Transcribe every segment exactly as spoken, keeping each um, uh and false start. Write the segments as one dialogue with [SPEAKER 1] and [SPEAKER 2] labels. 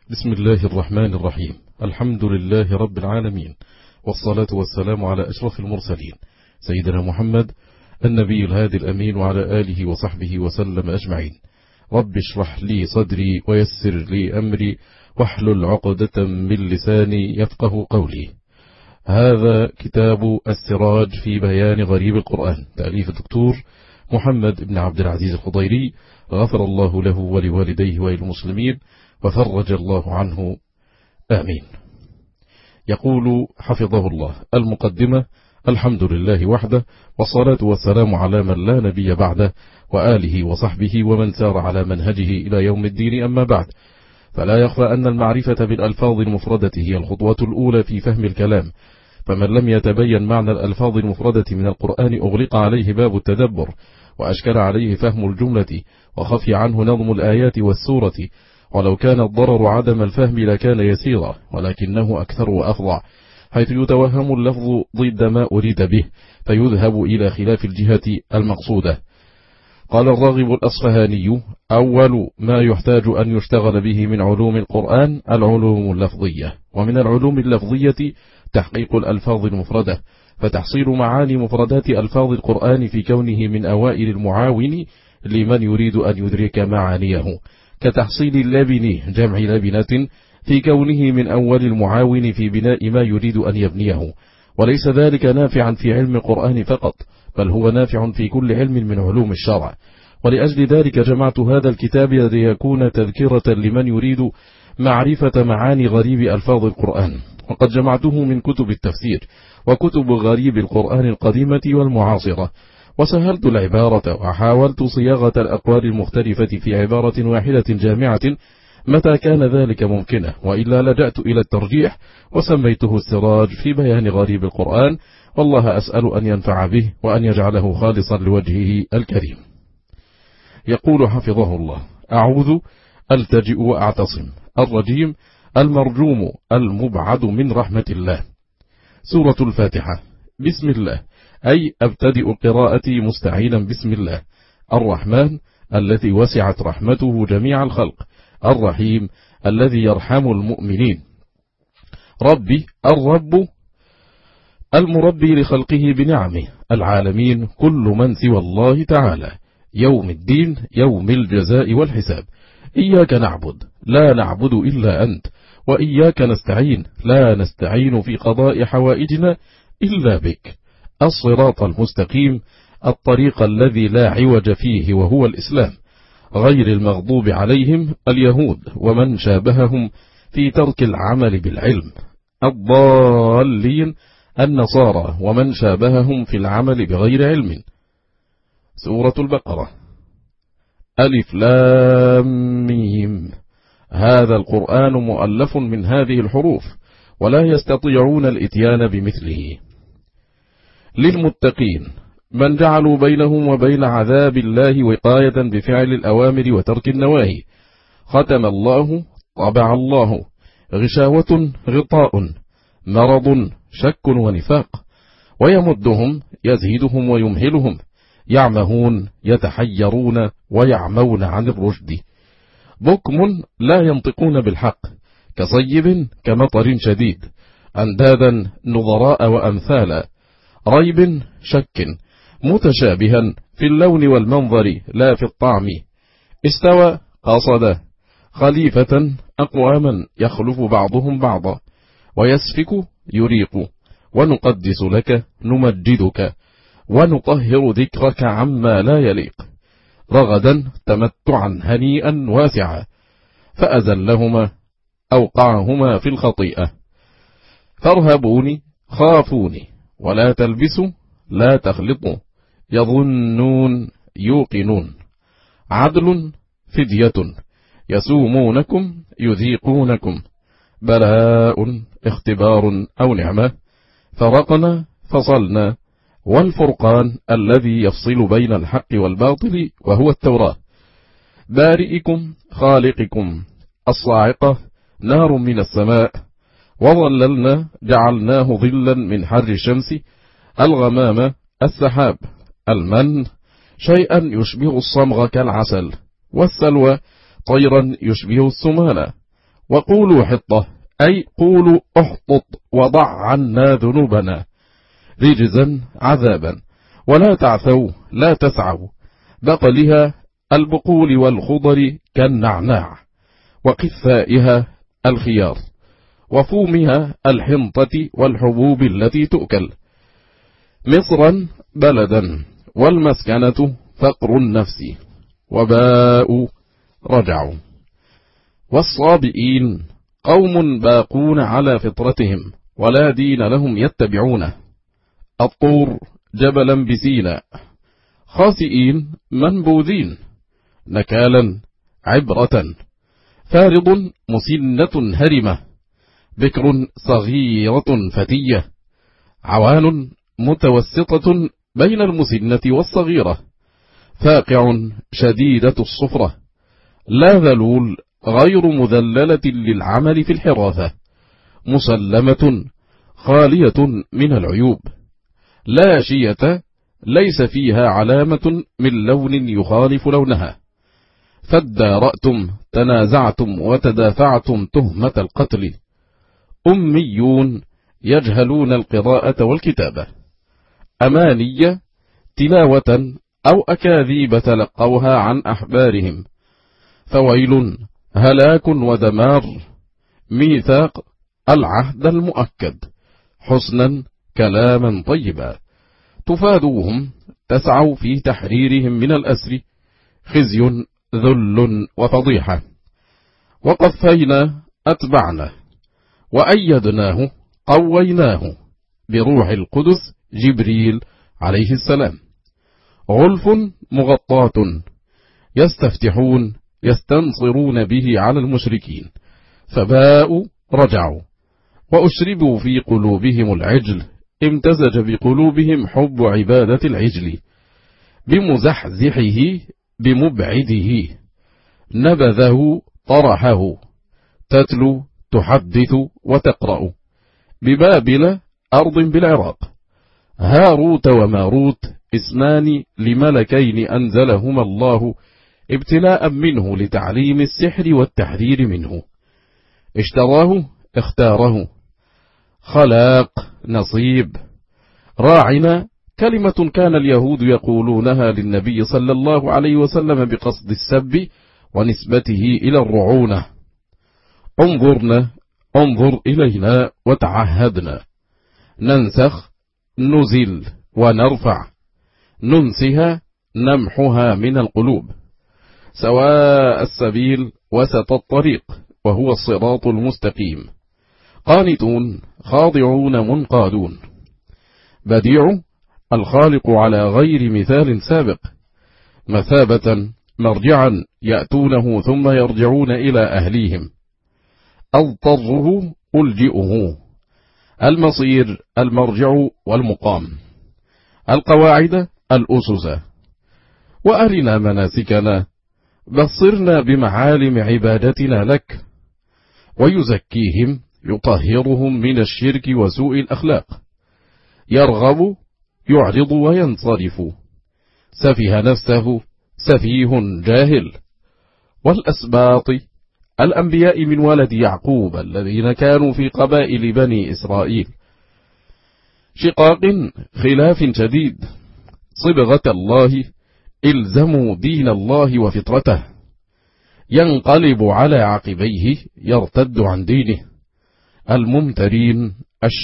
[SPEAKER 1] بسم الله الرحمن الرحيم. الحمد لله رب العالمين، والصلاة والسلام على أشرف المرسلين سيدنا محمد النبي الهادي الأمين وعلى آله وصحبه وسلم أجمعين. رب اشرح لي صدري ويسر لي أمري واحلل عقدة من لساني يفقه قولي. هذا كتاب السراج في بيان غريب القرآن، تأليف الدكتور محمد بن عبد العزيز الخضيري، غفر الله له ولوالديه وللمسلمين وفرج الله عنه، آمين. يقول حفظه الله: المقدمة: الحمد لله وحده، والصلاة والسلام على من لا نبي بعده، وآله وصحبه ومن سار على منهجه إلى يوم الدين. أما بعد، فلا يخفى أن المعرفة بالألفاظ المفردة هي الخطوة الأولى في فهم الكلام، فمن لم يتبين معنى الألفاظ المفردة من القرآن أغلق عليه باب التدبر، وأشكل عليه فهم الجملة، وخفي عنه نظم الآيات والسورة. ولو كان الضرر عدم الفهم لكان يسيرا، ولكنه أكثر وأفظع، حيث يتوهم اللفظ ضد ما أريد به، فيذهب إلى خلاف الجهة المقصودة. قال الراغب الأصفهاني: أول ما يحتاج أن يشتغل به من علوم القرآن العلوم اللفظية، ومن العلوم اللفظية تحقيق الألفاظ المفردة، فتحصيل معاني مفردات ألفاظ القرآن في كونه من أوائل المعاون لمن يريد أن يدرك معانيه، كتحصيل اللبن جمع لبنة في كونه من أول المعاون في بناء ما يريد أن يبنيه. وليس ذلك نافعا في علم القرآن فقط، بل هو نافع في كل علم من علوم الشرع. ولأجل ذلك جمعت هذا الكتاب ليكون تذكرة لمن يريد معرفة معاني غريب ألفاظ القرآن، وقد جمعته من كتب التفسير وكتب غريب القرآن القديمة والمعاصرة، وسهلت العبارة وحاولت صياغة الأقوال المختلفة في عبارة واحدة جامعة متى كان ذلك ممكنة، وإلا لجأت إلى الترجيح وسميته السراج في بيان غريب القرآن، والله أسأل أن ينفع به وأن يجعله خالصا لوجهه الكريم. يقول حفظه الله: أعوذ، ألتجئ وأعتصم، الرجيم، المرجوم، المبعد من رحمة الله. سورة الفاتحة. بسم الله، أي أبتدئ قراءتي مستعينا بسم الله. الرحمن الذي وسعت رحمته جميع الخلق، الرحيم الذي يرحم المؤمنين. ربي، الرب المربي لخلقه بنعمه، العالمين كل من سوى الله تعالى. يوم الدين، يوم الجزاء والحساب. إياك نعبد، لا نعبد إلا أنت، وإياك نستعين، لا نستعين في قضاء حوائجنا إلا بك. الصراط المستقيم، الطريق الذي لا عوج فيه وهو الإسلام، غير المغضوب عليهم اليهود ومن شابههم في ترك العمل بالعلم، الضالين النصارى ومن شابههم في العمل بغير علم. سورة البقرة. ألف لام ميم. هذا القرآن مؤلف من هذه الحروف، ولا يستطيعون الإتيان بمثله. للمتقين، من جعلوا بينهم وبين عذاب الله وقاية بفعل الأوامر وترك النواهي. ختم الله، طبع الله. غشاوة، غطاء. مرض، شك ونفاق. ويمدهم، يزيدهم ويمهلهم. يعمهون، يتحيرون ويعمون عن الرشد. بكم، لا ينطقون بالحق. كصيب، كمطر شديد. أندادا، نظراء وأمثالا. ريب، شك. متشابها في اللون والمنظر لا في الطعم. استوى، قصد. خليفة، أقواما يخلف بعضهم بعضا. ويسفك، يريق. ونقدس لك، نمجدك. ونطهر ذكرك عما لا يليق. رغدا، تمتعا هنيئا واسعا. فأزلهما، أوقعهما في الخطيئة. فارهبوني، خافوني. ولا تلبسوا، لا تخلطوا. يظنون، يوقنون. عدل، فدية. يسومونكم، يذيقونكم. بلاء، اختبار أو نعمة. فرقنا، فصلنا. والفرقان الذي يفصل بين الحق والباطل، وهو التوراة. بارئكم، خالقكم. الصاعقة، نار من السماء. وظللنا، جعلناه ظلا من حر الشمس. الغمام، السحاب. المن، شيئا يشبه الصمغ كالعسل. والسلوى، طيرا يشبه السمانة. وقولوا حطة أي قولوا احطط وضع عنا ذنوبنا رجزا عذابا، ولا تعثوا لا تسعوا، بقلها البقول والخضر كالنعناع، وقثائها الخيار، وفومها الحنطة والحبوب التي تؤكل، مصرا بلدا، والمسكنة فقر النفس، وباء رجعوا. والصابئين قوم باقون على فطرتهم ولا دين لهم يتبعونه، الطور جبلا بسيناء، خاسئين منبوذين، نكالا عبرة، فارض مسنة هرمة، بكر صغيرة فتية، عوان متوسطة بين المسنة والصغيرة، فاقع شديدة الصفرة، لا ذلول غير مذللة للعمل في الحراثة، مسلمة خالية من العيوب، لا شية ليس فيها علامة من لون يخالف لونها، فادارأتم تنازعتم وتدافعتم تهمة القتل، أميون يجهلون القراءة والكتابة، أمانية تلاوة أو أكاذيب تلقوها عن أحبارهم، فويل هلاك ودمار، ميثاق العهد المؤكد، حسنا كلاما طيبا، تفادوهم تسعوا في تحريرهم من الأسر، خزي ذل وفضيحة، وقفينا أتبعنا، وأيدناه قويناه بروح القدس جبريل عليه السلام، غلف مغطاة يستفتحون يستنصرون به على المشركين، فباءوا رجعوا، وأشربوا في قلوبهم العجل، امتزج بقلوبهم حب عبادة العجل، بمزحزحه بمبعده، نبذه طرحه، تتلو تحدث وتقرأ، ببابل أرض بالعراق، هاروت وماروت اسمان لملكين أنزلهما الله ابتلاء منه لتعليم السحر والتحذير منه، اشتراه اختاره، خلاق نصيب، راعنا كلمة كان اليهود يقولونها للنبي صلى الله عليه وسلم بقصد السب ونسبته إلى الرعونة، انظرنا انظر إلينا وتعهدنا، ننسخ نزل ونرفع، ننسها نمحها من القلوب، سواء السبيل وسط الطريق وهو الصراط المستقيم، قانتون خاضعون منقادون، بديع الخالق على غير مثال سابق، مثابة مرجعا يأتونه ثم يرجعون إلى أهليهم، أضطره ألجئه، المصير المرجع والمقام، القواعد الأسس، وأرنا مناسكنا، بصرنا بمعالم عبادتنا لك، ويزكيهم يطهرهم من الشرك وسوء الأخلاق، يرغب يعرض وينصرف، سفه نفسه سفيه جاهل، والأسباط الأنبياء من ولد يعقوب الذين كانوا في قبائل بني إسرائيل، شقاق خلاف شديد، صبغة الله إلزموا دين الله وفطرته، ينقلب على عقبيه يرتد عن دينه، الممترين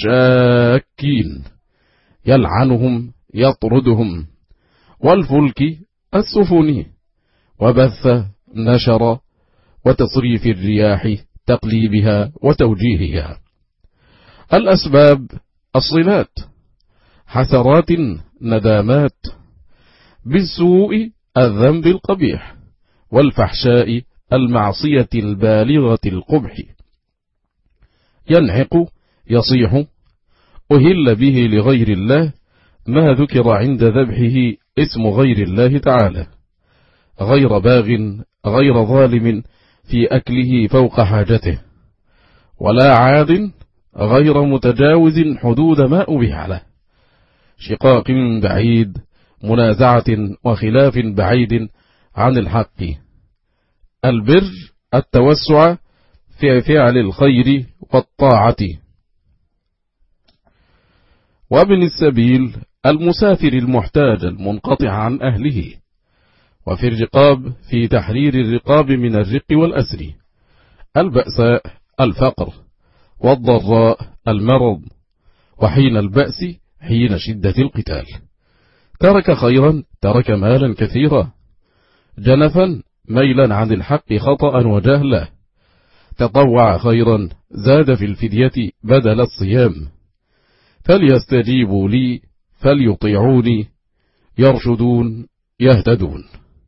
[SPEAKER 1] الشاكين يلعنهم يطردهم، والفلك السفن، وبث نشر وتصريف الرياح تقليبها وتوجيهها، الأسباب الصلات، حسرات ندامات، بالسوء الذنب القبيح، والفحشاء المعصية البالغة القبح، ينعق يصيح، أهل به لغير الله ما ذكر عند ذبحه اسم غير الله تعالى، غير باغ غير ظالم في أكله فوق حاجته، ولا عاد غير متجاوز حدود ما أبيح له، شقاق بعيد، منازعة وخلاف بعيد عن الحق، البر التوسع في فعل الخير والطاعة. وابن السبيل المسافر المحتاج المنقطع عن أهله. وفي الرقاب في تحرير الرقاب من الرق والأسر. البأساء الفقر، والضراء المرض، وحين البأس حين شدة القتال. ترك خيرا، ترك مالا كثيرا. جنفا ميلا عن الحق خطأ وجهلا. تطوع خيرا، زاد في الفدية بدل الصيام. فليستجيبوا لي فليطيعوني يرشدون يهتدون.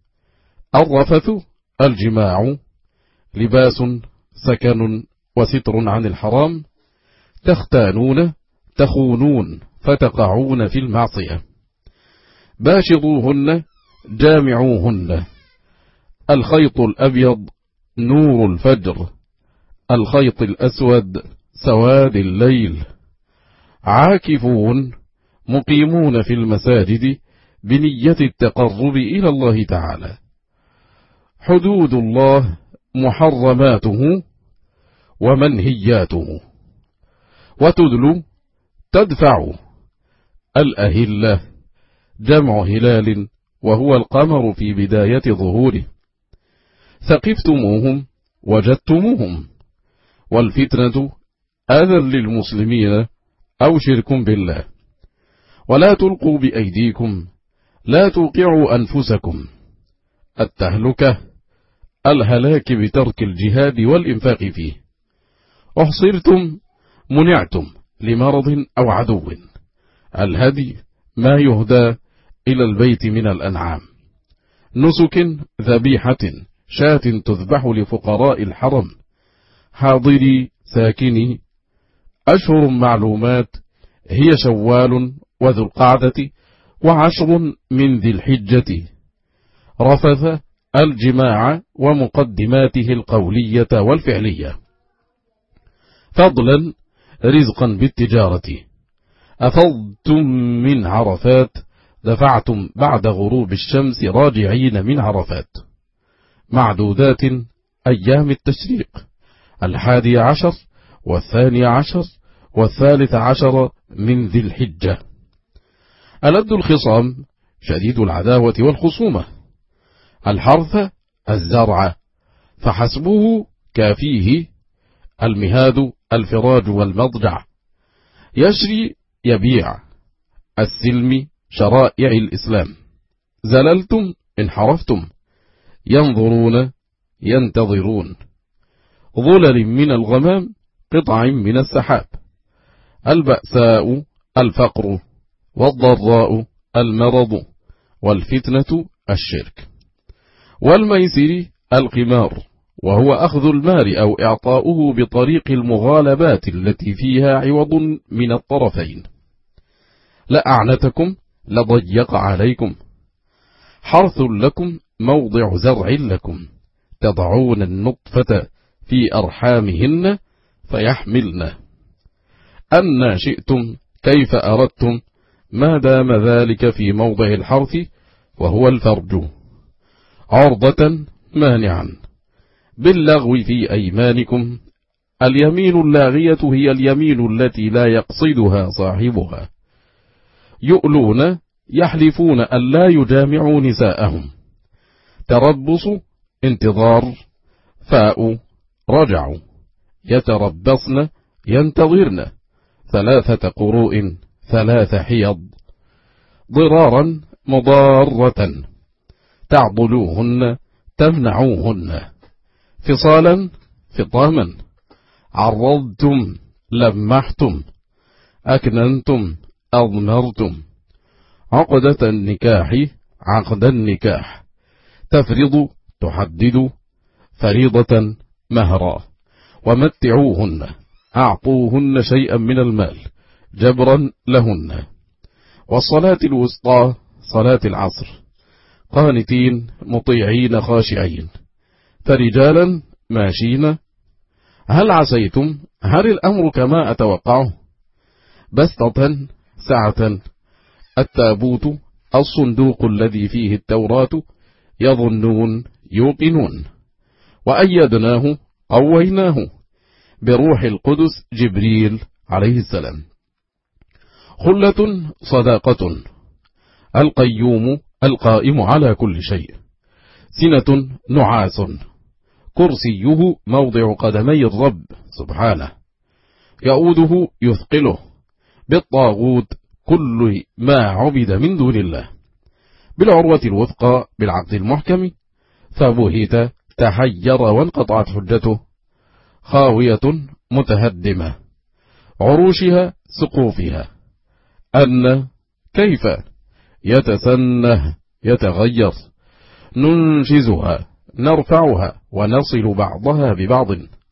[SPEAKER 1] الرفث الجماع، لباس سكن وستر عن الحرام. تختانون تخونون فتقعون في المعصية. باشروهن جامعوهن. الخيط الأبيض نور الفجر، الخيط الأسود سواد الليل. عاكفون مقيمون في المساجد بنية التقرب إلى الله تعالى. حدود الله محرماته ومنهياته. وتدلو تدفع. الأهلة جمع هلال، وهو القمر في بداية ظهوره. ثقفتموهم وجدتموهم. والفتنة أذى للمسلمين أو شرك بالله. ولا تلقوا بأيديكم، لا توقعوا أنفسكم. التهلكة الهلاك بترك الجهاد والإنفاق فيه. أحصرتم منعتم لمرض أو عدو. الهدي ما يهدى إلى البيت من الأنعام. نسك ذبيحة شاة تذبح لفقراء الحرم. حاضري ساكني. أشهر معلومات هي شوال وذو القعدة وعشر من ذي الحجة. رفث الجماع ومقدماته القولية والفعلية. فضلا رزقا بالتجارة. أفضتم من عرفات، دفعتم بعد غروب الشمس راجعين من عرفات. معدودات أيام التشريق، الحادي عشر والثاني عشر والثالث عشر من ذي الحجة. ألد الخصام شديد العداوة والخصومة. الحرث الزرع، فحسبه كافيه. المهاد الفراج والمضجع. يشري يبيع. السلم شرائع الإسلام. زللتم انحرفتم. ينظرون ينتظرون. ظلل من الغمام، قطع من السحاب. البأساء الفقر، والضراء المرض، والفتنة الشرك. والميسر القمار، وهو أخذ المال أو إعطاؤه بطريق المغالبات التي فيها عوض من الطرفين. لأعنتكم لضيق عليكم. حرث لكم موضع زرع لكم. تضعون النطفة في أرحامهن فيحملن. أن شئتم كيف أردتم، ما دام ذلك في موضع الحرث وهو الفرج. عرضة مانعا. باللغو في أيمانكم. اليمين اللاغية هي اليمين التي لا يقصدها صاحبها. يؤلون يحلفون أن لا يجامعوا نساءهم. تربص انتظار. فاء رجعوا. يتربصن ينتظرن. ثلاثة قروء ثلاث حيض. ضرارا مضارة. تعضلوهن تمنعوهن. فصالا فطاما. عرضتم لمحتم. أكننتم أضمرتم. عقدة النكاح عقد النكاح. تفرض تحدد. فريضة مهرا. ومتعوهن، أعطوهن شيئا من المال جبرا لهن. والصلاة الوسطى صلاة العصر. قانتين مطيعين خاشعين. فرجالا ماشين. هل عسيتم، هل الأمر كما أتوقعه. بسطة سعة. التابوت الصندوق الذي فيه التوراة. يظنون يوقنون. وأيدناه قويناه بروح القدس جبريل عليه السلام. خلة صداقة. القيوم القائم على كل شيء. سنة نعاس. كرسيه موضع قدمي الرب سبحانه. يؤوده يثقله. بالطاغوت كل ما عبد من دون الله. بالعروة الوثقى بالعقد المحكم. فبهت تحير وانقطعت حجته. خاوية متهدمة. عروشها سقوفها. أن كيف يتسنه يتغير. ننشزها نرفعها ونصل بعضها ببعض.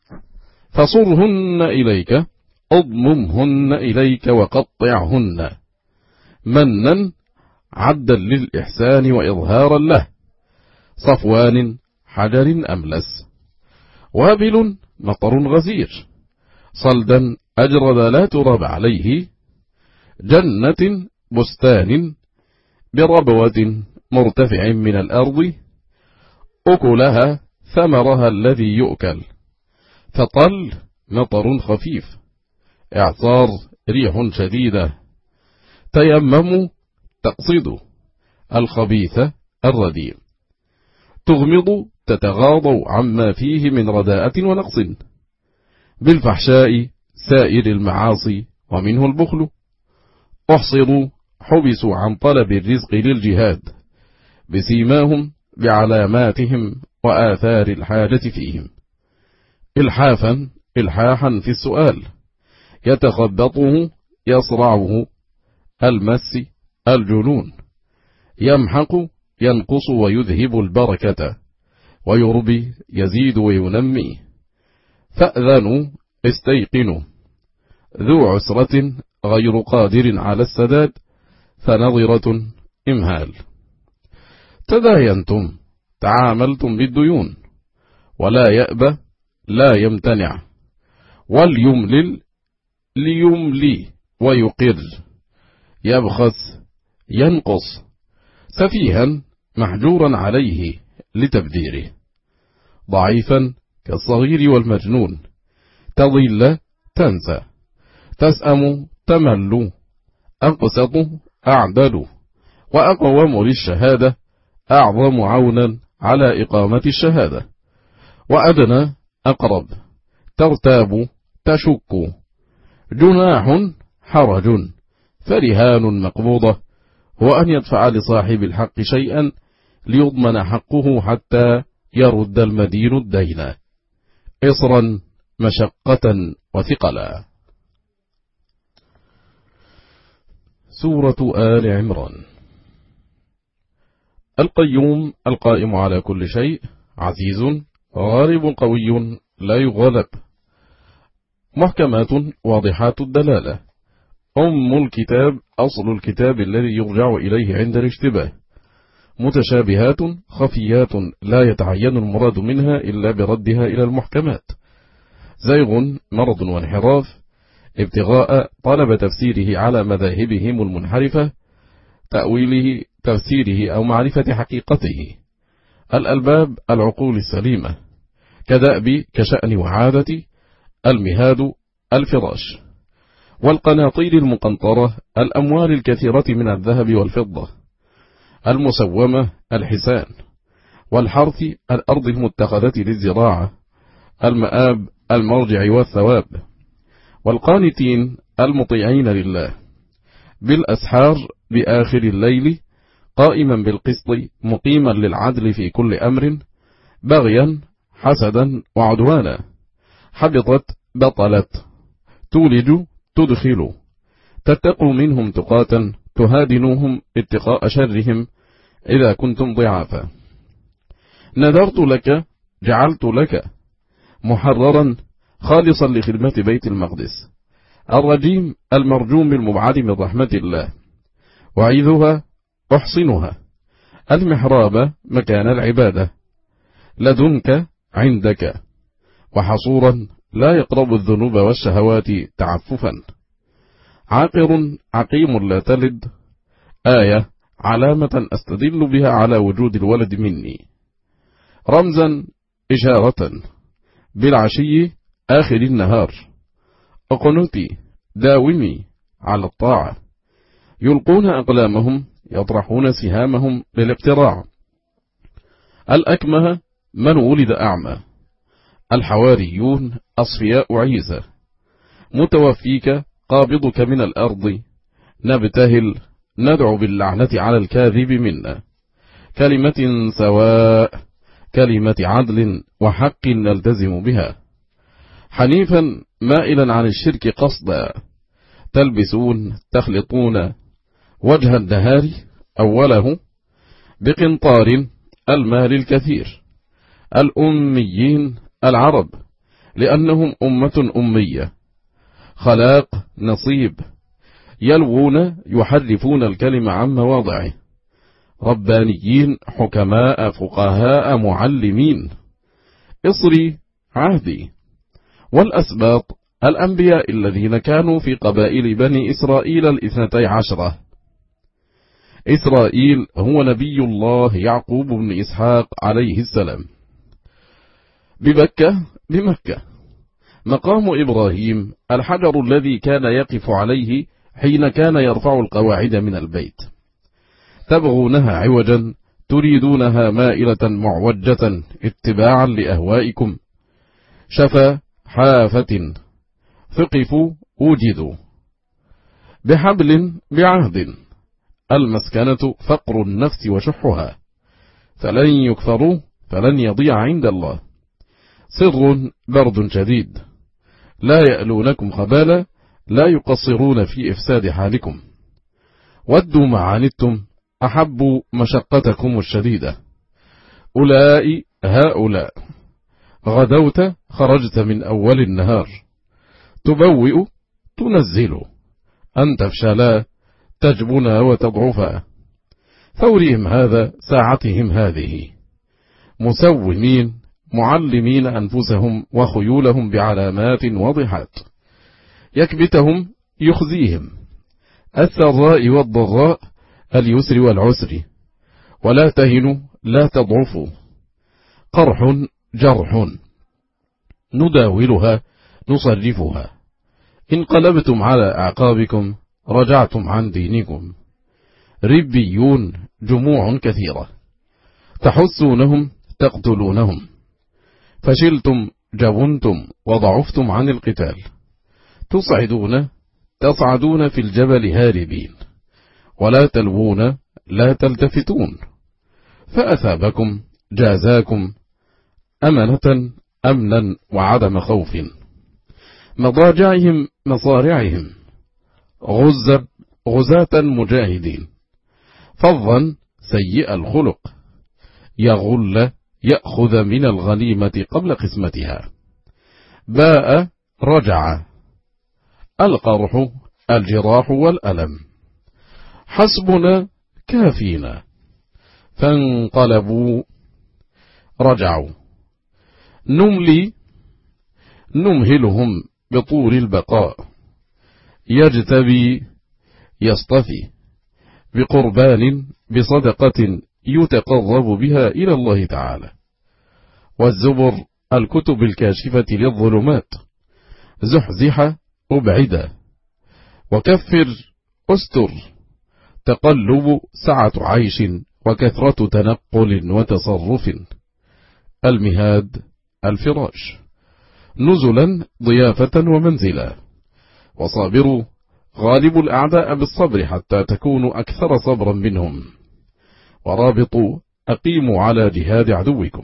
[SPEAKER 1] فصرهن إليك اضممهن إليك وقطعهن. منا عدا للإحسان وإظهارا له. صفوان حجر أملس. وابل مطر غزير. صلدا أجرد لا تراب عليه. جنة بستان بربوة مرتفع من الأرض. أكلها ثمرها الذي يؤكل. فطل مطر خفيف. إعصار ريح شديدة. تيمم تقصد. الخبيث الرديء. تغمض تتغاضوا عما فيه من رداءة ونقص. بالفحشاء سائر المعاصي ومنه البخل. أحصروا حبسوا عن طلب الرزق للجهاد. بسيماهم بعلاماتهم وآثار الحاجة فيهم. إلحافا إلحاحا في السؤال. يتخبطه يصرعه. المس الجنون. يمحق ينقص ويذهب البركة. ويربي يزيد وينمي. فأذنوا استيقنوا. ذو عسرة غير قادر على السداد. فنظرة إمهال. تداينتم تعاملتم بالديون. ولا يأبى لا يمتنع. وليملل ليملي ويقر. يبخس ينقص. سفيها محجورا عليه لتبذيره. ضعيفا كالصغير والمجنون. تضل تنسى. تسأم تمل. أقسط أعدل. وأقوم للشهادة. أعظم عونا على إقامة الشهادة. وأدنى أقرب. ترتاب تشك. جناح حرج. فرهان مقبوضة. هو أن يدفع لصاحب الحق شيئا ليضمن حقه حتى يرد المدين الدين. إصرا مشقة وثقلا. سورة آل عمران. القيوم القائم على كل شيء. عزيز غالب قوي لا يغلب. محكمات واضحات الدلالة. أم الكتاب أصل الكتاب الذي يرجع إليه عند الاشتباه. متشابهات خفيات لا يتعين المراد منها إلا بردها إلى المحكمات. زيغ مرض وانحراف. ابتغاء طلب تفسيره على مذاهبهم المنحرفة. تأويله تفسيره أو معرفة حقيقته. الألباب العقول السليمة. كدأب كشأن وعادة. المهاد الفراش. والقناطير المقنطرة الأموال الكثيرة من الذهب والفضة. المسومة الحسان. والحرث الأرض المتخذة للزراعة. المآب المرجع والثواب. والقانتين المطيعين لله. بالأسحار بآخر الليل. قائما بالقسط مقيما للعدل في كل أمر. بغيا حسدا وعدوانا. حبطت بطلت. تولج تدخل. تتقوا منهم تقاتا. تهادنوهم اتقاء شرهم إذا كنتم ضعافا. نذرت لك جعلت لك. محررا خالصا لخدمة بيت المقدس. الرجيم المرجوم المبعد من رحمة الله. وعيذها أحصنها. المحراب مكان العبادة. لدنك عندك. وحصورا لا يقرب الذنوب والشهوات تعففا. عاقر عقيم لا تلد. آية علامة أستدل بها على وجود الولد مني. رمزا إشارة. بالعشي
[SPEAKER 2] آخر النهار: اقنتي داومي على الطاعة. يلقون أقلامهم، يطرحون سهامهم للاقتراع. الأكمه من ولد أعمى. الحواريون أصفياء عيسى. متوفيك قابضك من الأرض. نبتهل ندعو باللعنة على الكاذب منا. كلمة سواء، كلمة عدل وحق نلتزم بها. حنيفا مائلا عن الشرك قصدا. تلبسون تخلطون وجه النهار أوله بقنطار المال الكثير. الأميين العرب لأنهم أمة أمية. خلاق نصيب، يلوون يحرفون الكلمة عن مواضعه. ربانيين حكماء فقهاء معلمين. إصري عهدي. والأسباط الأنبياء الذين كانوا في قبائل بني إسرائيل الاثنتي عشرة. إسرائيل هو نبي الله يعقوب بن إسحاق عليه السلام. ببكة بمكة مقام إبراهيم الحجر الذي كان يقف عليه حين كان يرفع القواعد من البيت. تبغونها عوجا تريدونها مائلة معوجة اتباعا لأهوائكم. شفا حافة ثقفوا وجدوا. بحبل بعهد. المسكنة فقر النفس وشحها. فلن يكفروا فلن يضيع عند الله. صر برد شديد. لا يألونكم خبالا، لا يقصرون في إفساد حالكم. ودوا ما عنتم أحبوا مشقتكم الشديدة. أولئك هؤلاء. غدوت خرجت من أول النهار. تبوئ تنزل. أن تفشلا تجبنا وتضعفا. فورهم هذا ساعتهم هذه. مسومين معلمين أنفسهم وخيولهم بعلامات واضحات. يكبتهم يخزيهم. السراء والضراء، اليسر والعسر. ولا تهنوا لا تضعفوا. قرح جرح. نداولها نصرفها. انقلبتم على أعقابكم رجعتم عن دينكم. ربيون جموع كثيرة. تحسونهم تقتلونهم. فشلتم جبنتم وضعفتم عن القتال. تصعدون تصعدون في الجبل هاربين. ولا تلوون لا تلتفتون. فأثابكم جازاكم أمنة أمنا وعدم خوف. مضاجعهم مصارعهم. غزة غزاة مجاهدين. فظا سيء الخلق. يغل يأخذ من الغنيمة قبل قسمتها. باء رجع. القرح الجراح والألم. حسبنا كافينا. فانقلبوا رجعوا. نملي نمهلهم بطول البقاء. يجتبي يصطفي. بقربان بصدقة يتقرب بها إلى الله تعالى. والزبر الكتب الكاشفة للظلمات. زحزح أبعد. وكفر أستر. تقلب سعة عيش وكثرة تنقل وتصرف. المهاد الفراش. نزلا ضيافة ومنزلا. وصابروا غالبوا الأعداء بالصبر حتى تكونوا أكثر صبرا منهم. ورابطوا أقيموا على جهاد عدوكم.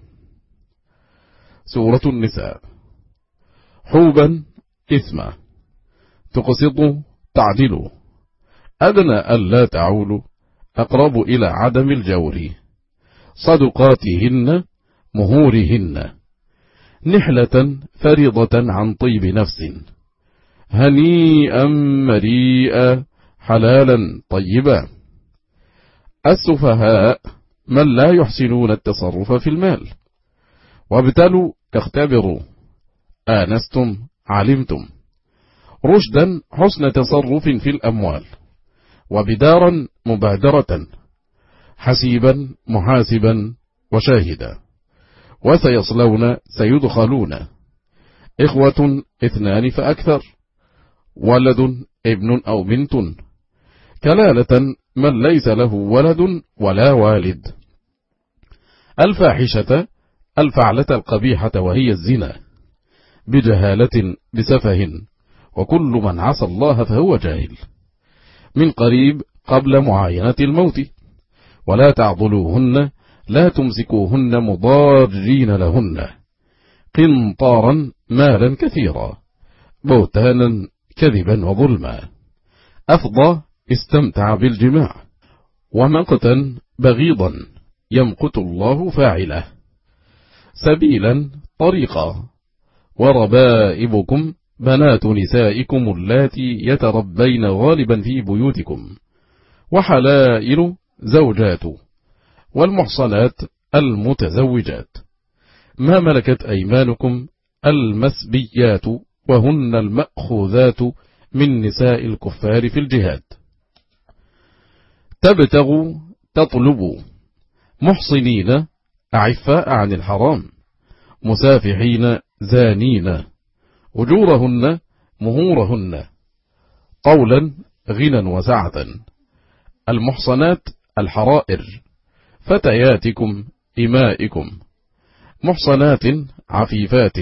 [SPEAKER 2] سورة النساء. حوبا إثما. تقسطوا تعدلوا. أدنى ألا تعولوا. أقرب إلى عدم الجور. صدقاتهن مهورهن. نحلة فريضة عن طيب نفس. هنيئا مريئا حلالا طيبا. السفهاء من لا يحسنون التصرف في المال. وابتلوا اختبروا. آنستم علمتم. رشدا حسن تصرف في الأموال. وبدارا مبادرة. حسيبا محاسبا وشاهدا. وسيصلون سيدخلون.
[SPEAKER 1] إخوة اثنان فأكثر، ولد ابن أو بنت، كلالة من ليس له ولد ولا والد. الفاحشة الفعلة القبيحة وهي الزنا، بجهالة بسفه، وكل من عصى الله فهو جاهل. من قريب قبل معاينة الموت. ولا تعضلوهن، لا تمسكوهن مضاجين لهن، قنطارا مالا كثيرا، بهتانا كذبا وظلما. أفضى استمتع بالجماع، ومقتا بغيضا يمقت الله فاعله. سبيلا طريقا، وربائبكم بنات نسائكم اللاتي يتربين غالبا في بيوتكم، وحلائل زوجات، والمحصنات المتزوجات، ما ملكت أيمانكم المسبيات، وهن المأخوذات من نساء الكفار في الجهاد. تبتغوا تطلبوا، محصنين أعفاء عن الحرام، مسافحين زانين، أجورهن مهورهن، قولا غنى وسعة. المحصنات الحرائر، فتياتكم إمائكم، محصنات عفيفات،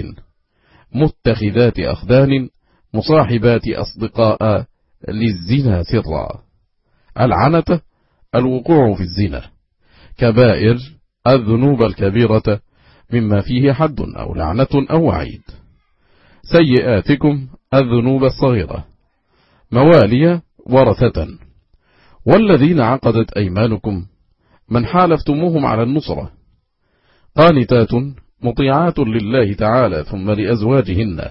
[SPEAKER 1] متخذات أخدان، مصاحبات أصدقاء للزنا سرا. العنة الوقوع في الزنا، كبائر الذنوب الكبيرة مما فيه حد أو لعنة أو وعيد. سيئاتكم الذنوب الصغيرة، موالي ورثة. والذين عقدت أيمانكم من حالفتموهم على النصرة، قانتات مطيعات لله تعالى ثم لأزواجهن،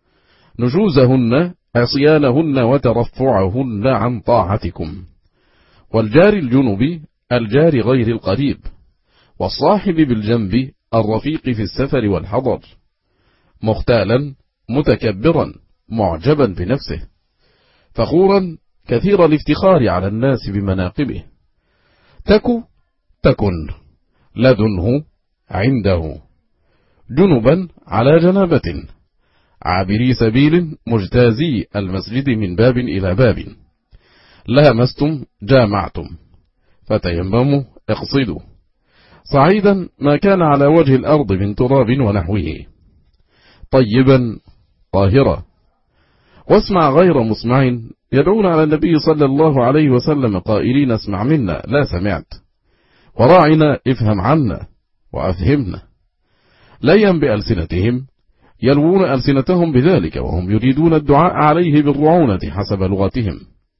[SPEAKER 1] نشوزهن عصيانهن وترفعهن عن طاعتكم. والجار الجنب الجار غير القريب، والصاحب بالجنب الرفيق في السفر والحضر، مختالا متكبرا معجبا بنفسه، فخورا كثير الافتخار على الناس بمناقبه. تكو تكن لدنه عنده، جنبا على جنابة، عابري سبيل مجتازي المسجد من باب إلى باب. لامستم جامعتم، فتيمموا اقصدوا، صعيدا ما كان على وجه الأرض من تراب ونحوه، طيبا طاهرا. واسمع غير مسمع، يدعون على النبي صلى الله عليه وسلم قائلين اسمع منا لا سمعت، وراعنا افهم عنا وأفهمنا. ليا بألسنتهم، يلوون ألسنتهم بذلك وهم يريدون الدعاء عليه بالرعونة حسب لغتهم.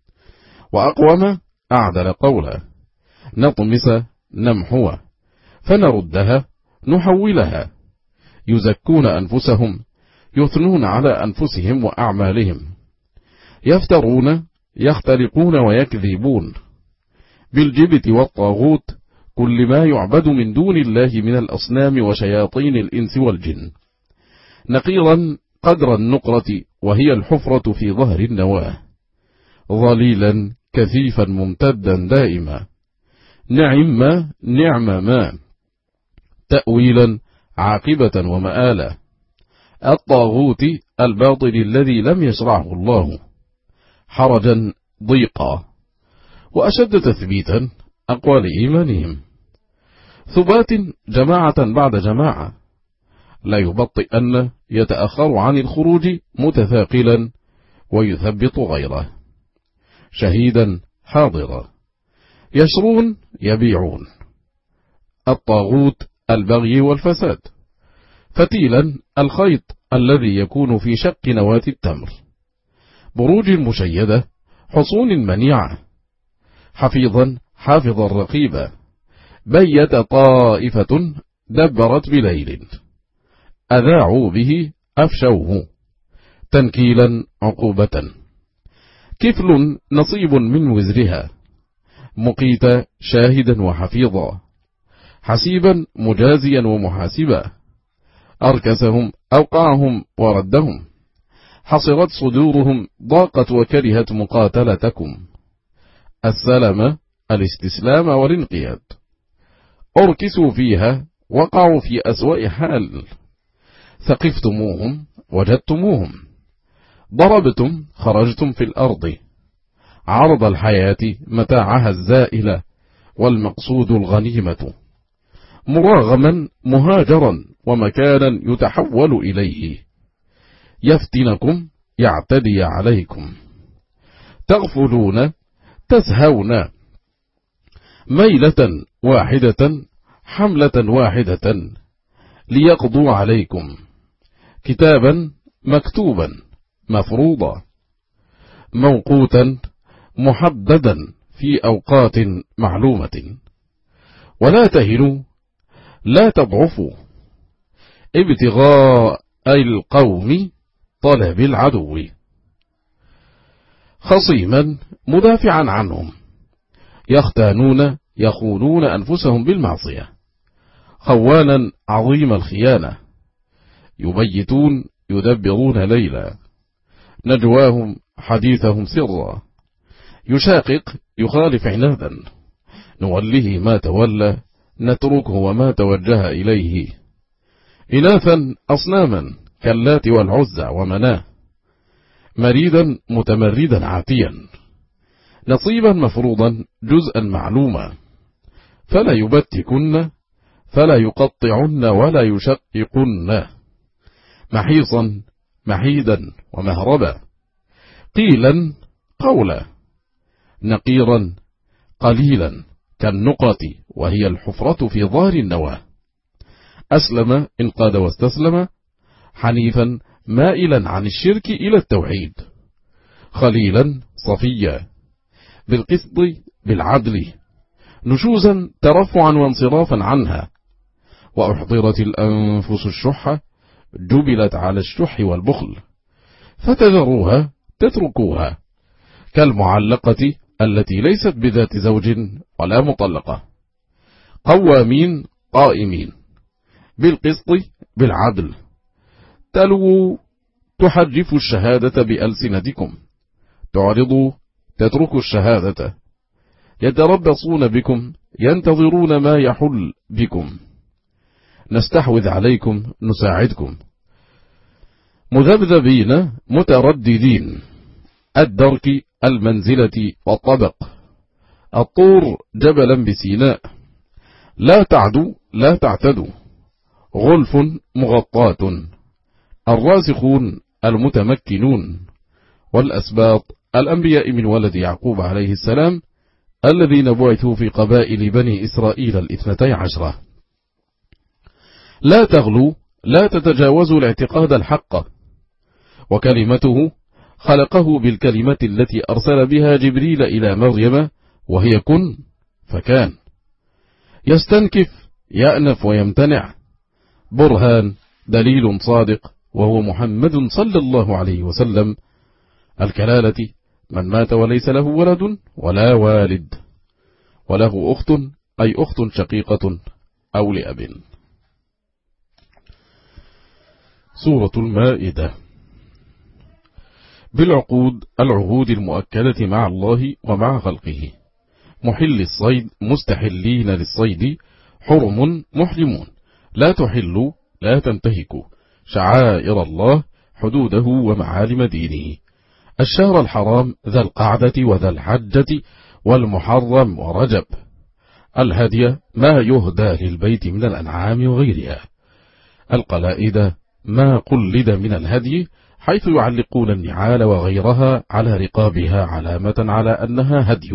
[SPEAKER 1] وأقوم أعدل قولا، نطمس نمحوه، فنردها نحولها. يزكون أنفسهم، يثنون على أنفسهم وأعمالهم، يفترون يختلقون ويكذبون. بالجبت والطاغوت، كل ما يعبد من دون الله من الأصنام وشياطين الإنس والجن. نقيرا قدر النقرة، وهي الحفرة في ظهر النواة. ظليلا كثيفا ممتدا دائما. نعم ما نعم ما، تأويلا عاقبة ومآلا. الطاغوت الباطل الذي لم يشرعه الله، حرجا ضيقا. وأشد تثبيتا أقوى لإيمانهم. ثبات جماعة بعد جماعة، لا يبطئن يتأخر عن الخروج متثاقلا ويثبط غيره. شهيدا حاضرا، يشرون يبيعون. الطاغوت البغي والفساد. فتيلا الخيط الذي يكون في شق نواة التمر. بروج مشيدة، حصون منيعة. حفيظا حافظا رقيبا. بيت طائفة دبرت بليل، أذاعوا به أفشوه. تنكيلا عقوبة. كفل نصيب من وزرها. مقيت شاهدا وحفيظا. حسيبا مجازيا ومحاسبا. أركسهم أوقعهم وردهم. حصرت صدورهم، ضاقت وكرهت مقاتلتكم. السلام الاستسلام والانقياد. أركسوا فيها، وقعوا في أسوأ حال. ثقفتموهم
[SPEAKER 2] وجدتموهم، ضربتم خرجتم في الأرض، عرض الحياة متاعها الزائلة، والمقصود الغنيمة، مراغما مهاجرا ومكانا يتحول إليه، يفتنكم يعتدي عليكم، تغفلون تسهون، ميلة واحدة حملة واحدة، ليقضوا عليكم، كتابا مكتوبا مفروضا، موقوتا محددا في أوقات معلومة، ولا تهنوا لا تضعفوا، ابتغاء القوم طلب العدو، خصيما مدافعا عنهم، يختانون يخونون أنفسهم بالمعصية، خوانا عظيم الخيانة، يبيتون يدبرون ليلا، نجواهم حديثهم سرا، يشاقق يخالف عنادا، نوله ما تولى نتركه وما توجه إليه، إناثا أصناما كاللات والعزى ومناه، مريدا متمردا عاتيا، نصيبا مفروضا جزءا معلوما، فلا يبتكن فلا يقطعن ولا يشققن، محيصا محيدا ومهربا، قيلا قولا، نقيرا قليلا كالنقط وهي الحفرة في ظهر النواة، أسلم انقاد واستسلم، حنيفا مائلا عن الشرك إلى التوحيد، خليلا صفيا، بالقسط بالعدل، نشوزا ترفعا وانصرافا عنها، وأحضرت الأنفس الشح، جبلت على الشح والبخل، فتذروها تتركوها، كالمعلقة التي ليست بذات زوج ولا مطلقة، قوامين قائمين، بالقسط بالعدل، تلووا تحرفوا الشهادة بألسنتكم، تعرضوا تتركوا الشهادة، يتربصون بكم ينتظرون ما يحل بكم، نستحوذ عليكم نساعدكم، مذبذبين مترددين، الدرك المنزلة والطبق، الطور جبلا بسيناء، لا تعدوا لا تعتدوا، غلف مغطاة، الراسخون المتمكنون، والأسباط الأنبياء من ولد يعقوب عليه السلام الذين بعثوا في قبائل بني إسرائيل الاثنتي عشرة، لا تغلوا لا تتجاوزوا الاعتقاد الحق، وكلمته خلقه بالكلمة التي أرسل بها جبريل إلى مريم وهي كن فكان، يستنكف يأنف ويمتنع، برهان دليل صادق وهو محمد صلى الله عليه وسلم، الكلالة من مات وليس له ولد ولا والد، وله أخت أي أخت شقيقة أو لأب.
[SPEAKER 1] سورة المائدة. بالعقود العهود المؤكدة مع الله ومع خلقه، محل الصيد مستحلين للصيد، حرم محرمون، لا تحلوا لا تنتهكوا شعائر الله حدوده ومعالم دينه، الشهر الحرام ذا القعدة وذا الحجة والمحرم ورجب، الهدي ما يهدى للبيت من الأنعام وغيرها، القلائد ما قلد من الهدي حيث يعلقون النعال وغيرها على رقابها علامة على أنها هدي،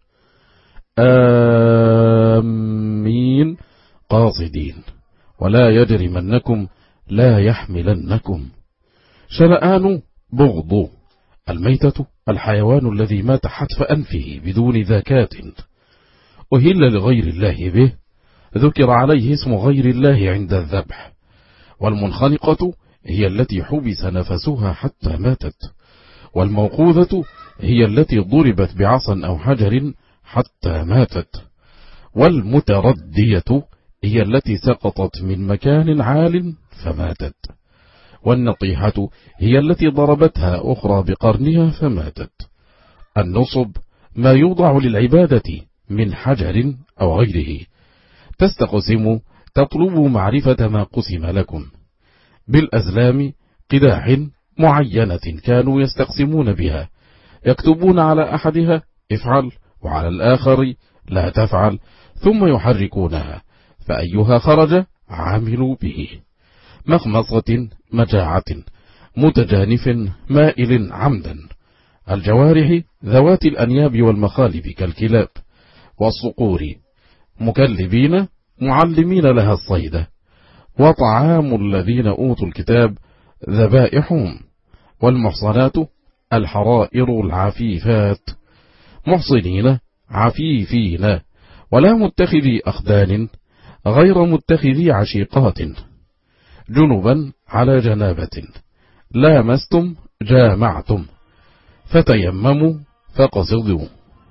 [SPEAKER 1] آمين قاصدين، ولا يجرمنكم لا يحملنكم، شنآن بغض، الميتة الحيوان الذي مات حتف أنفه بدون ذكاة، أهل لغير الله به، ذكر عليه اسم غير الله عند الذبح، والمنخنقة هي التي حبس نفسها حتى ماتت، والموقوذة هي التي ضربت بعصا أو حجر حتى ماتت، والمتردية هي التي سقطت من مكان عال فماتت، والنطيحة هي التي ضربتها أخرى بقرنها فماتت، النصب ما يوضع للعبادة من حجر أو غيره، تستقسم تطلب معرفة ما قسم لكم، بالأزلام
[SPEAKER 2] قداح معينة كانوا يستقسمون بها، يكتبون على أحدها افعل وعلى الآخر لا تفعل، ثم يحركونها، فأيها خرج عملوا به. مخمصة مجاعة متجانف مائل عمدا، الجوارح ذوات الأنياب والمخالب كالكلاب والصقور، مكلبين معلمين لها الصيد. وطعام الذين أوتوا الكتاب ذبائحهم، والمحصنات الحرائر العفيفات، محصنين عفيفين، ولا متخذي أخدان غير متخذي عشيقات، جنبا على جنابة، لامستم جامعتم، فتيمموا فقصدوا،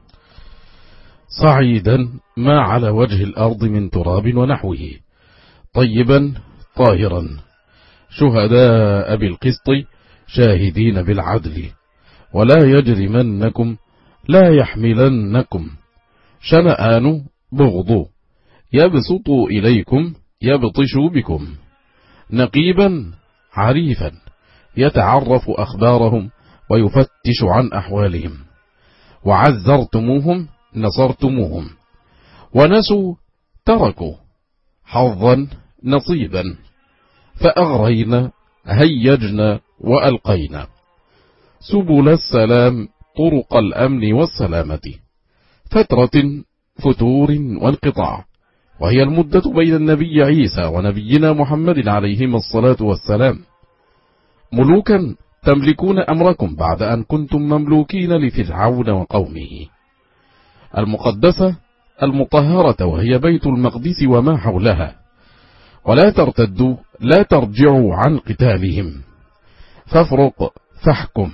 [SPEAKER 2] صعيدا ما على وجه الأرض من تراب ونحوه، طيبا طاهرا، شهداء بالقسط شاهدين بالعدل، ولا يجرمنكم لا يحملنكم شنآن بغض يبسطوا إليكم يبطشوا بكم، نقيبا عريفا يتعرف أخبارهم ويفتش عن أحوالهم، وعزرتموهم نصرتموهم، ونسوا تركوا حظا نصيبا، فأغرينا هيجنا وألقينا، سبل السلام طرق الأمن والسلامة، فترة فتور وانقطاع، وهي المدة بين النبي عيسى ونبينا محمد عليهما الصلاة والسلام. ملوكا تملكون أمركم بعد أن كنتم مملوكين لفرعون وقومه. المقدسة المطهرة وهي بيت المقدس وما حولها، ولا ترتدوا لا ترجعوا عن قتالهم، فافرق فاحكم،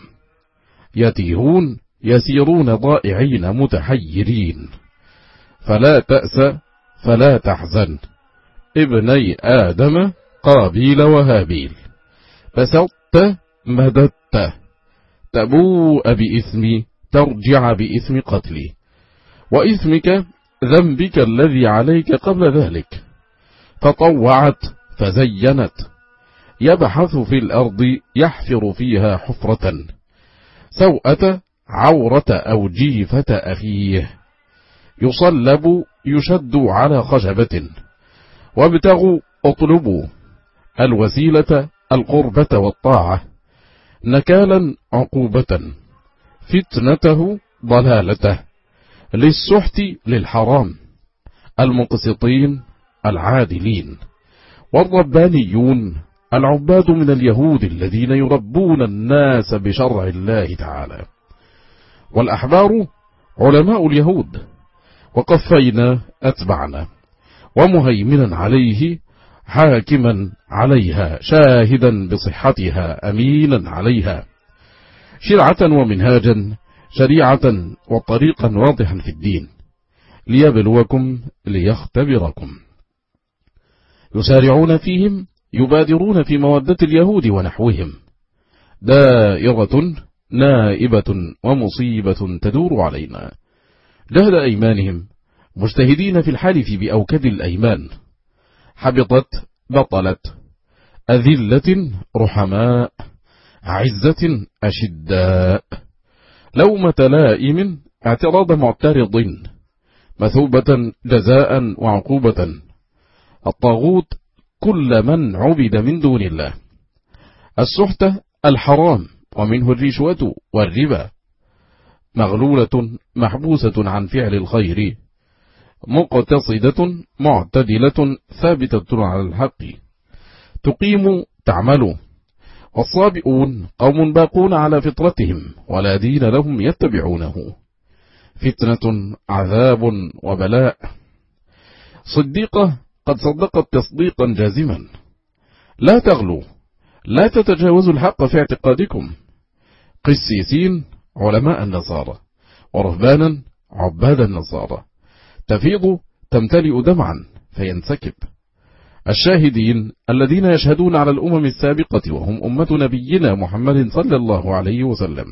[SPEAKER 2] يتيهون يسيرون ضائعين متحيرين، فلا تأس فلا تحزن، ابني آدم قابيل وهابيل، بسطت مددت، تبوء بإثمي ترجع بإثم قتلي، وإثمك ذنبك الذي عليك قبل ذلك، فطوعت فزينت، يبحث في الأرض يحفر فيها حفرة، سوءة عورة أو جيفة أخيه، يصلب يشد على خشبة، وابتغوا اطلبوا الوسيلة القربة والطاعة، نكالا عقوبة، فتنته ضلالته، للسحت للحرام، المقسطين العادلين، والربانيون العباد من اليهود الذين يربون الناس بشرع الله تعالى، والأحبار علماء اليهود، وقفينا أتبعنا، ومهيمنا عليه حاكما عليها، شاهدا بصحتها أمينا عليها، شرعة ومنهاجا، شريعة وطريقا واضحا في الدين، ليبلوكم ليختبركم. يسارعون فيهم يبادرون في مودة اليهود ونحوهم، دائرة نائبة ومصيبة تدور علينا، جهد أيمانهم مجتهدين في الحلف بأوكد الأيمان، حبطت بطلت، أذلة رحماء، عزة أشداء، لومة لائم اعتراض معترض، مثوبة جزاء وعقوبة، الطاغوت كل من عبد من دون الله، السحت الحرام ومنه الرشوة والربا، مغلولة محبوسة عن فعل الخير، مقتصدة معتدلة ثابتة على الحق، تقيم تعمل، والصابئون قوم باقون على فطرتهم ولا دين لهم يتبعونه، فتنة عذاب وبلاء، صديقة قد صدقت تصديقا جازما، لا تغلوا لا تتجاوزوا الحق في اعتقادكم، قسيسين علماء النصارى، ورهبانا عباد النصارى، تفيض تمتلئ دمعا فينسكب، الشاهدين الذين يشهدون على الأمم السابقة وهم أمة نبينا محمد صلى الله عليه وسلم،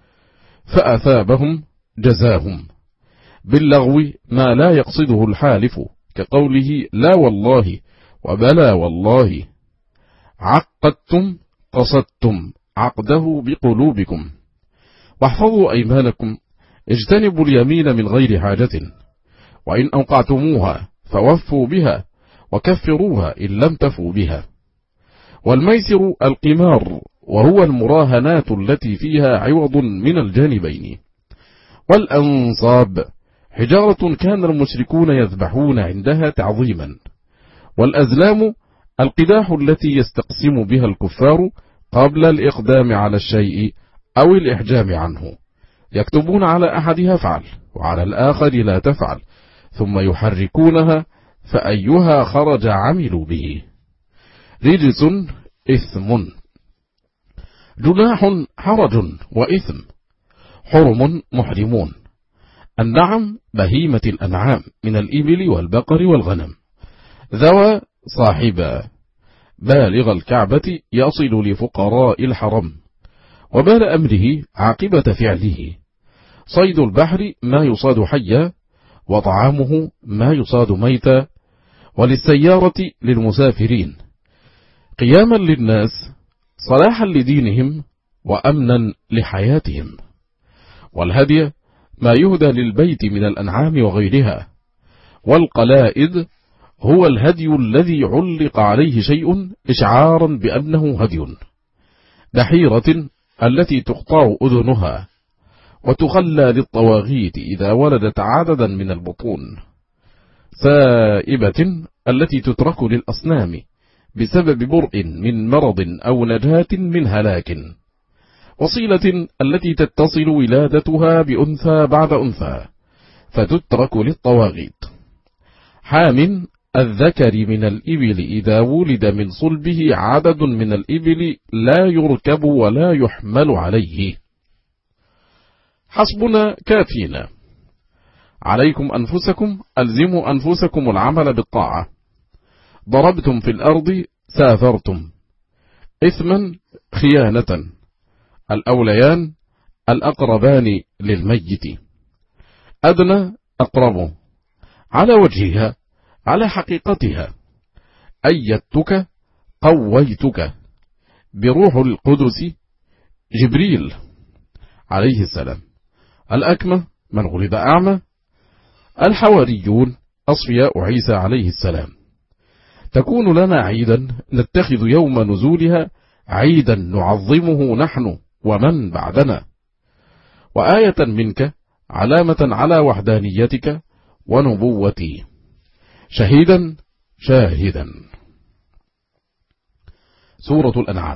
[SPEAKER 2] فأثابهم جزاهم باللغو ما لا يقصده الحالف، كقوله لا والله وبلا والله، عقدتم قصدتم عقده بقلوبكم. واحفظوا أيمانكم، اجتنبوا اليمين من غير حاجة، وإن أوقعتموها فوفوا بها وكفروها إن لم تفوا بها. والميسر القمار، وهو المراهنات التي فيها عوض من الجانبين. والأنصاب حجارة كان المشركون يذبحون عندها تعظيما. والأزلام القداح التي يستقسم بها الكفار قبل الإقدام على الشيء أو الإحجام عنه، يكتبون على أحدها فعل وعلى الآخر لا تفعل، ثم يحركونها فأيها خرج عملوا به. رجس إثم. جناح حرج وإثم. حرم محرمون. النعم بهيمة الأنعام من الإبل والبقر والغنم. ذوى صاحبا. بالغ الكعبة يصل لفقراء الحرم. وبال أمره عاقبة فعله. صيد البحر ما يصاد حيا، وطعامه ما يصاد ميتا. وللسيارة للمسافرين. قياما للناس، صلاحا لدينهم، وأمنا لحياتهم. والهدي ما يهدى للبيت من الأنعام وغيرها. والقلائد هو الهدي الذي علق عليه شيء إشعارا بأنه هدي. بحيرة التي تقطع أذنها وتخلى للطواغيت إذا ولدت عددا من البطون. سائبة التي تترك للأصنام بسبب برء من مرض أو نجاة من هلاك. وصيلة التي تتصل ولادتها بأنثى بعد أنثى فتترك للطواغيت. حام الذكر من الإبل إذا ولد من صلبه عدد من الإبل لا يركب ولا يحمل عليه. حسبنا كافينا. عليكم أنفسكم، ألزموا أنفسكم العمل بالطاعة. ضربتم في الأرض سافرتم. إثما خيانة. الأوليان الأقربان للميت. أدنى أقرب. على وجهها، على حقيقتها. أيدتك قويتك. بروح القدس جبريل عليه السلام. الأكمة من ولد أعمى. الحواريون أصفياء عيسى عليه السلام. تكون لنا عيدا نتخذ يوم نزولها عيدا نعظمه نحن ومن بعدنا. وآية منك علامة على وحدانيتك ونبوتي. شهيدا شاهدا. سورة الأنعام.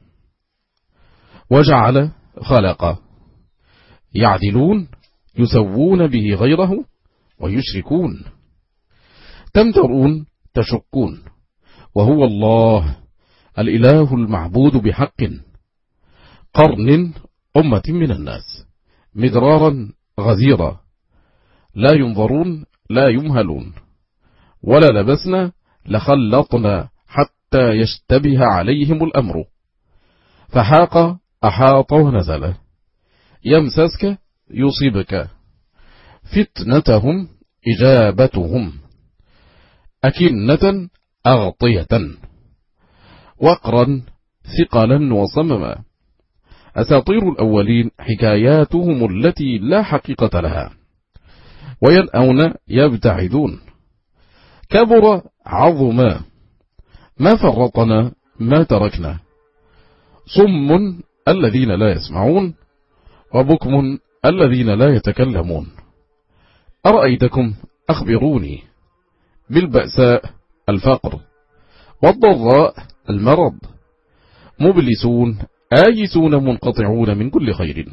[SPEAKER 2] وجعل خلق. يعدلون يسوون به غيره ويشركون. تمترون تشكون. وهو الله الإله المعبود بحق. قرن أمة من الناس. مدرارا غزيرا. لا ينظرون لا يمهلون. ولا لبسنا لخلطنا حتى يشتبه عليهم الأمر. فحاق أحاط ونزل. يمسسك يصيبك. فتنتهم إجابتهم. أكنة أغطية. وقرا ثقلا وصمما. أساطير الأولين حكاياتهم التي لا حقيقة لها. وينأون يبتعدون. كبر عظما. ما فرطنا ما تركنا. صم الذين لا يسمعون. وبكم الذين لا يتكلمون. أرأيتكم أخبروني. بالبأساء الفقر. والضراء المرض. مبلسون آيسون منقطعون من كل خير.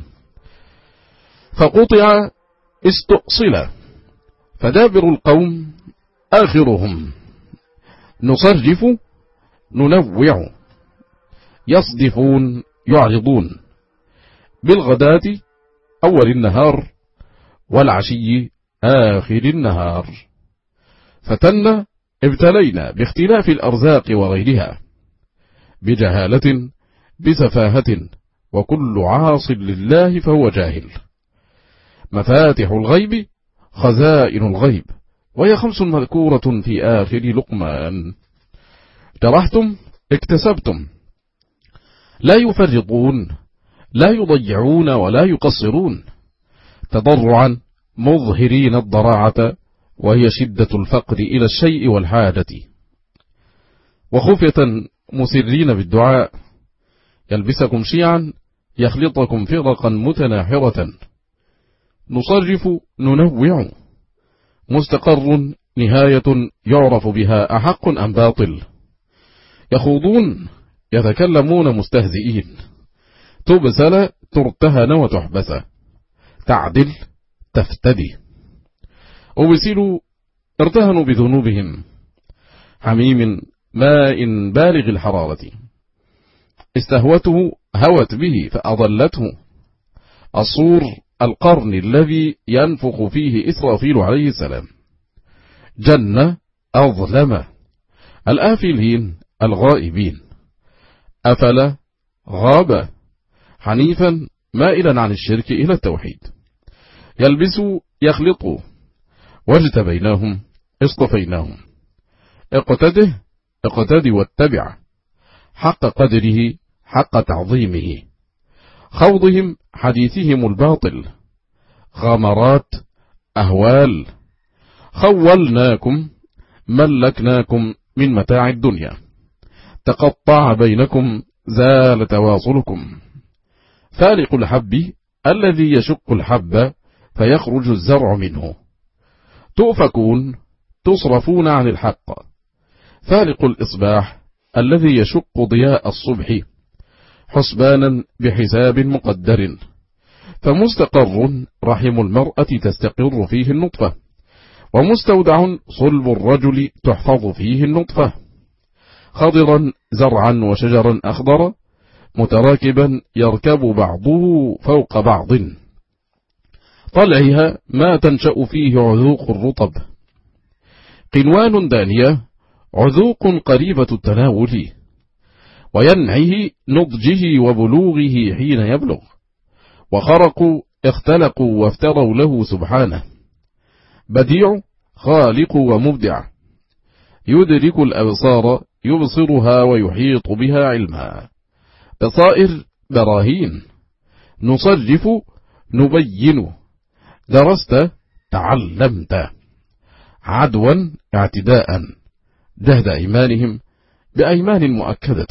[SPEAKER 2] فقطع استؤصل. فدابر القوم آخرهم. نصرف ننوع. يصدفون يعرضون. بالغداة أول النهار. والعشي آخر النهار. فتنا ابتلينا باختلاف الأرزاق وغيرها. بجهالة بسفاهة. وكل عاص لله فهو جاهل. مفاتح الغيب خزائن الغيب. وهي خمس مذكورة في آخر لقمان. جرحتم اكتسبتم. لا يفرطون، لا يضيعون ولا يقصرون، تضرعا مظهرين الضراعة وهي شدة الفقر إلى الشيء والحاجة، وخفية مسرين بالدعاء، يلبسكم شيعا يخلطكم فرقا متناحرة، نصرف ننوع، مستقر نهاية يعرف بها أحق أم باطل، يخوضون يتكلمون مستهزئين، تبسل ترتهن وتحبس، تعدل تفتدي، أبسلوا ارتهنوا بذنوبهم، حميم ماء بالغ الحرارة، استهوته هوت به فأضلته، الصور القرن الذي ينفخ فيه إسرافيل عليه السلام، جنة أظلم، الآفلين الغائبين، أفل غاب، حنيفا مائلا عن الشرك إلى التوحيد، يلبس يخلط، واجتبيناهم اصطفيناهم، اقتده اقتد واتبع، حق قدره حق تعظيمه، خوضهم حديثهم الباطل، غمرات أهوال، خولناكم ملكناكم من متاع الدنيا، تقطع بينكم زال تواصلكم، فالق الحب الذي يشق الحب فيخرج الزرع منه، تؤفكون تصرفون عن الحق، فالق الإصباح الذي يشق ضياء الصبح، حسبانا بحساب مقدر، فمستقر رحم المرأة تستقر فيه النطفة، ومستودع صلب الرجل تحفظ فيه النطفة، خضرا زرعا وشجرا أخضر، متراكبا يركب بعضه فوق بعض، طلعها ما تنشأ فيه عذوق الرطب، قنوان دانية عذوق قريبة التناول، وينعه نضجه وبلوغه حين يبلغ، وخرقوا اختلقوا وافتروا له سبحانه، بديع خالق ومبدع، يدرك الأبصار يبصرها ويحيط بها علما، بصائر براهين، نصرف نبين، درست تعلمت، عدوا اعتداء، جهد أيمانهم بأيمان مؤكدة،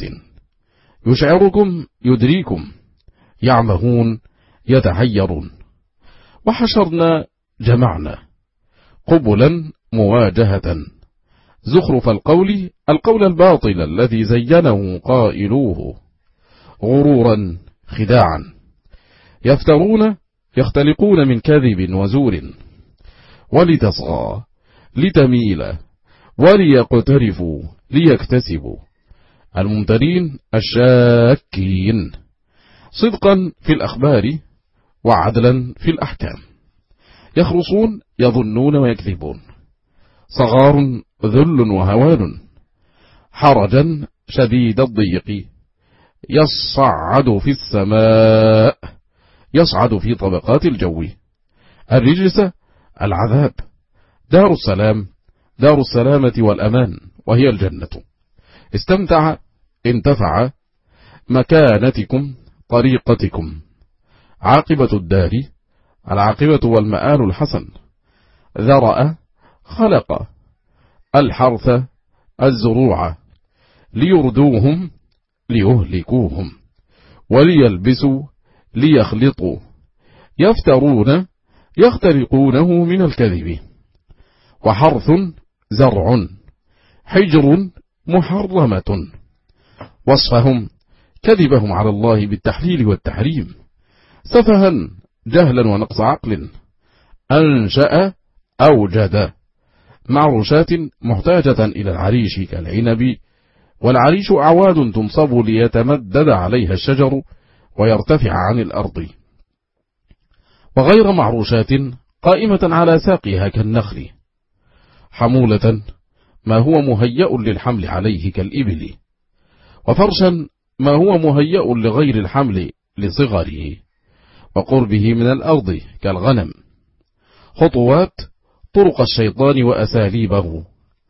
[SPEAKER 2] يشعركم يدريكم، يعمهون يتحيرون، وحشرنا جمعنا، قبلا مواجهة، زخرف القول القول الباطل الذي زينه قائلوه، غرورا خداعا، يفترون يختلقون من كذب وزور، ولتصغى لتميل وليقترفوا ليكتسبوا، الممترين الشاكين، صدقا في الأخبار وعدلا في الأحكام، يخرصون يظنون ويكذبون، صغار ذل وهوان، حرجا شديد الضيق، يصعد في السماء، يصعد في طبقات الجو، الرجس العذاب، دار السلام دار السلامة والأمان وهي الجنة، استمتع انتفع، مكانتكم طريقتكم، عاقبة الدار العاقبة والمآل الحسن، ذرأ خلق، الحرث الزروع، ليردوهم ليهلكوهم، وليلبسوا ليخلطوا، يفترون يخترقونه من الكذب، وحرث زرع، حجر محرمة، وصفهم كذبهم على الله بالتحليل والتحريم، سفها جهلا ونقص عقل، أنشأ أوجد، معروشات محتاجة إلى العريش كالعنب، والعريش أعواد تنصب ليتمدد عليها الشجر ويرتفع عن الأرض، وغير معروشات قائمة على ساقها كالنخل، حمولة ما هو مهيأ للحمل عليه كالإبل، وفرشا ما هو مهيأ لغير الحمل لصغره وقربه من الأرض كالغنم، خطوات طرق الشيطان وأساليبه،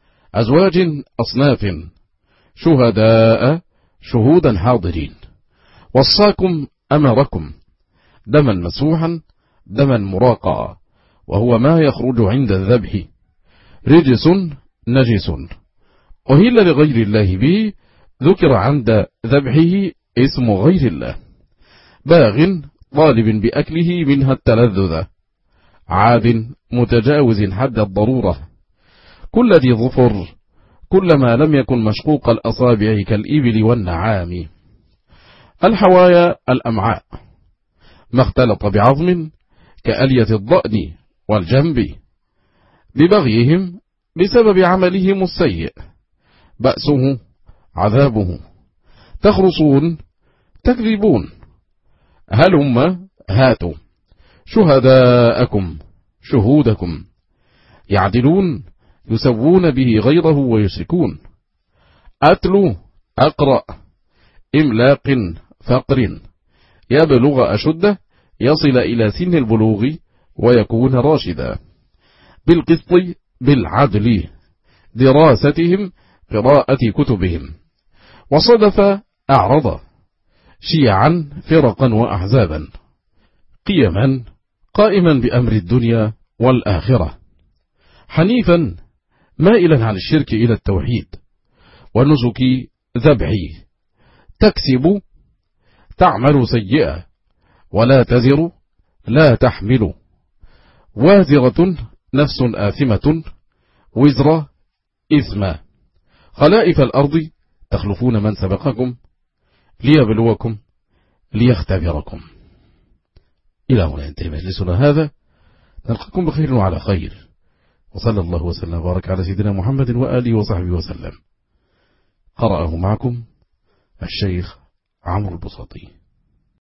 [SPEAKER 2] أزواج أصناف، شهداء شهودا حاضرين، وصاكم أمركم دما مسوحا دما مراقا، وهو ما يخرج عند الذبح، رجس نجس أهل لغير الله به، ذكر عند ذبحه اسم غير الله، باغ طالب بأكله منها التلذذ، عاد متجاوز حد الضرورة، كل ذي ظفر، كلما لم يكن مشقوق الأصابع كالإبل والنعام. الحوايا الأمعاء، ما اختلط بعظم كألية الضأن والجنب، ببغيهم بسبب عملهم السيء، بأسه عذابه، تخرصون تكذبون، هلم هاتوا شهداءكم شهودكم، يعدلون يسوون به غيره ويشركون، أتلو أقرأ، إملاق فقر، يبلغ أشده يصل إلى سن البلوغ ويكون راشدا، بالقسط بالعدل، دراستهم قراءة كتبهم، وصدف أعرض، شيعا فرقا وأحزابا، قيما قائما بأمر الدنيا والآخرة، حنيفا مائلا عن الشرك إلى التوحيد، ونسك ذبحي، تكسب تعمل سيئة ولا تزر لا تحمل، وازرة نفس آثمة وزر إثما، خلائف الأرض تخلفون من سبقكم ليبلوكم ليختبركم. إلى هنا ينتهي مجلسنا هذا، نلقاكم بخير وعلى خير، وصلى الله وسلم وبارك على سيدنا محمد وآله وصحبه وسلم. قرأه معكم الشيخ عمرو البساطي.